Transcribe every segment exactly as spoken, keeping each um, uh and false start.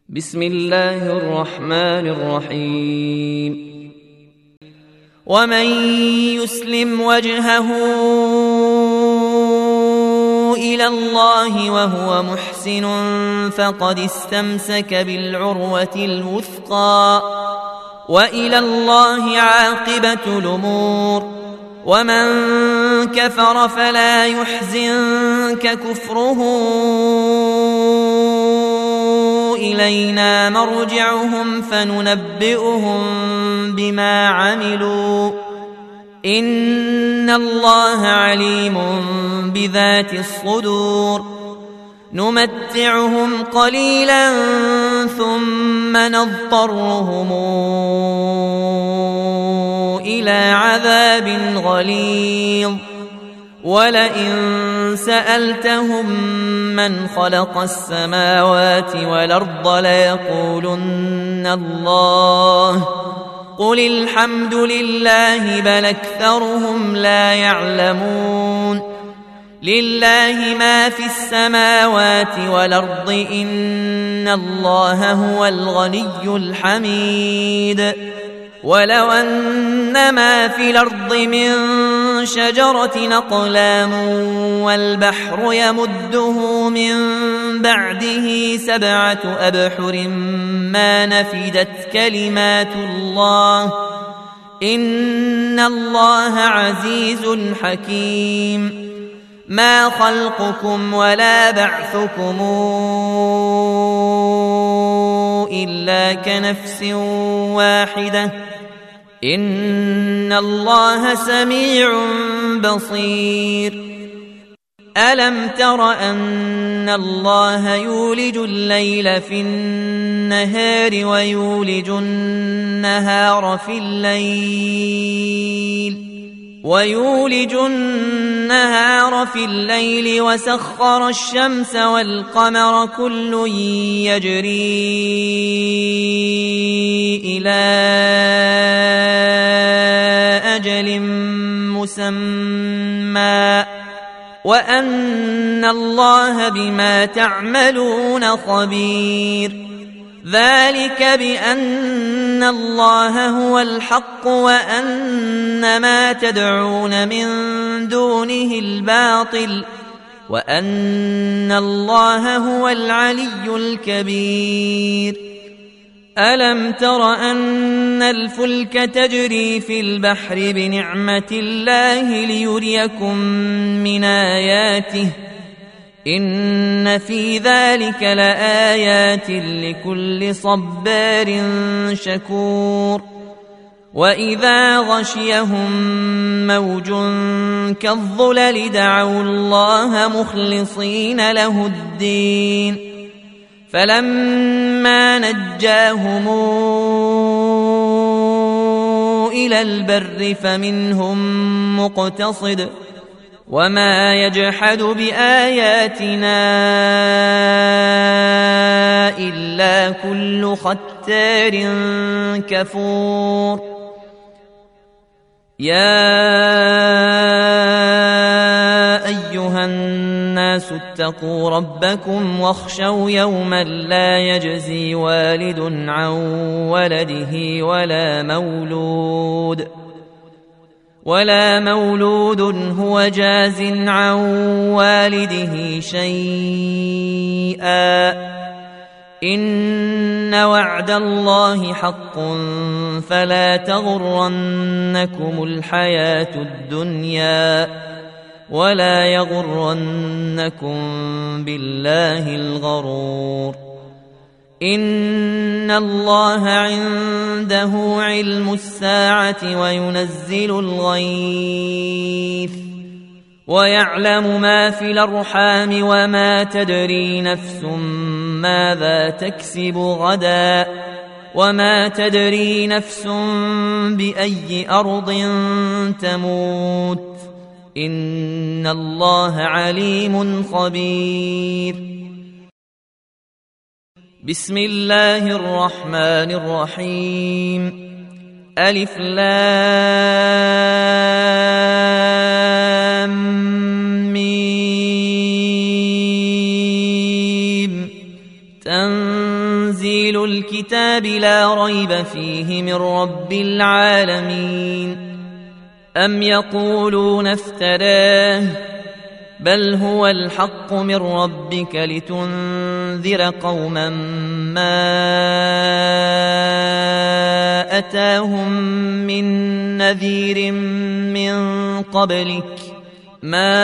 بسم الله الرحمن الرحيم ومن يسلم وجهه إلى الله وهو محسن فقد استمسك بالعروة الوثقى وإلى الله عاقبة الأمور ومن كفر فلا يحزنك كفره إلينا مرجعهم فننبئهم بما عملوا إن الله عليم بذات الصدور نمتعهم قليلا ثم نضطرهم إلى عذاب غليظ ولئن سألتهم من خلق السماوات والأرض ليقولن الله قل الحمد لله بل أكثرهم لا يعلمون لله ما في السماوات والأرض إن الله هو الغني الحميد ولو أن ما في الأرض من شجرة أقلام والبحر يمده من بعده سبعة أبحر ما نفدت كلمات الله إن الله عزيز حكيم ما خلقكم ولا بعثكم إلا كنفس واحدة إن الله سميع بصير ألم تر أن الله يولج الليل في النهار ويولج النهار في الليل ويولج النهار في الليل وسخر الشمس والقمر كل يجري إلى أجل مسمى وأن الله بما تعملون خبير ذلك بأن الله هو الحق وأن ما تدعون من دونه الباطل وأن الله هو العلي الكبير ألم تر أن الفلك تجري في البحر بنعمة الله ليريكم من آياته إن في ذلك لآيات لكل صبار شكور وإذا غشيهم موج كالظلل دعوا الله مخلصين له الدين فلما نجاهم إلى البر فمنهم مقتصد وما يجحد بآياتنا إلا كل ختار كفور يا أيها الناس اتقوا ربكم واخشوا يوما لا يجزي والد عن ولده ولا مولود ولا مولود هو جاز عن والده شيئا إن وعد الله حق فلا تغرنكم الحياة الدنيا ولا يغرنكم بالله الغرور إن الله عنده علم الساعة وينزل الغيث ويعلم ما في الأرحام وما تدري نفس ماذا تكسب غدا وما تدري نفس بأي أرض تموت إن الله عليم خبير بسم الله الرحمن الرحيم ألف لام ميم تنزيل الكتاب لا ريب فيه من رب العالمين. أم يقولون افتراه بل هو الحق من ربك لتنذر قوما ما أتاهم من نذير من قبلك ما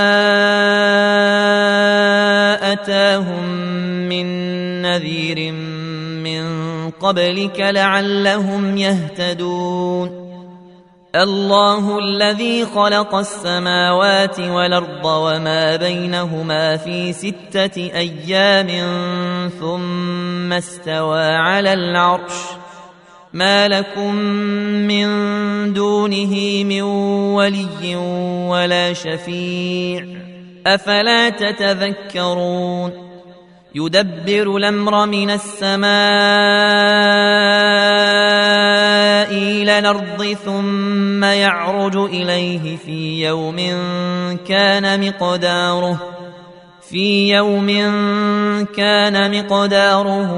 أتاهم من نذير من قبلك لعلهم يهتدون. الله الذي خلق السماوات والأرض وما بينهما في ستة أيام ثم استوى على العرش ما لكم من دونه من ولي ولا شفيع أفلا تتذكرون. يدبر الأمر من السماء إلى الأرض ثم يعرج إليه في يوم كان مقداره في يوم كان مقداره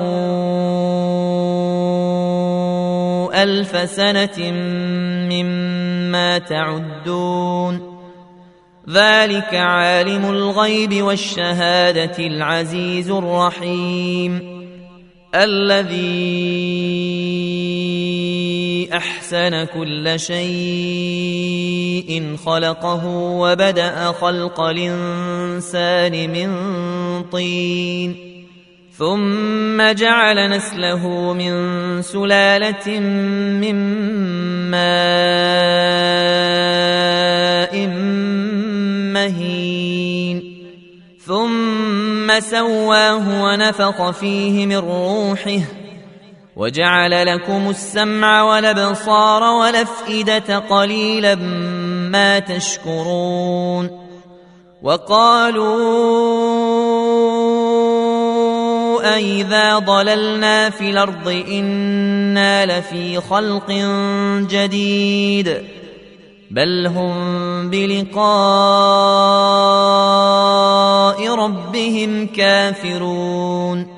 ألف سنة مما تعدون. ذلك عالم الغيب والشهادة العزيز الرحيم الذي أحسن كل شيء خلقه وبدأ خلق الإنسان من طين ثم جعل نسله من سلالة من ماء مهين ثم سواه ونفخ فيه من روحه وجعل لكم السمع والأبصار والأفئدة قليلا ما تشكرون. وقالوا أئذا ضللنا في الأرض إنا لفي خلق جديد بل هم بلقاء ربهم كافرون.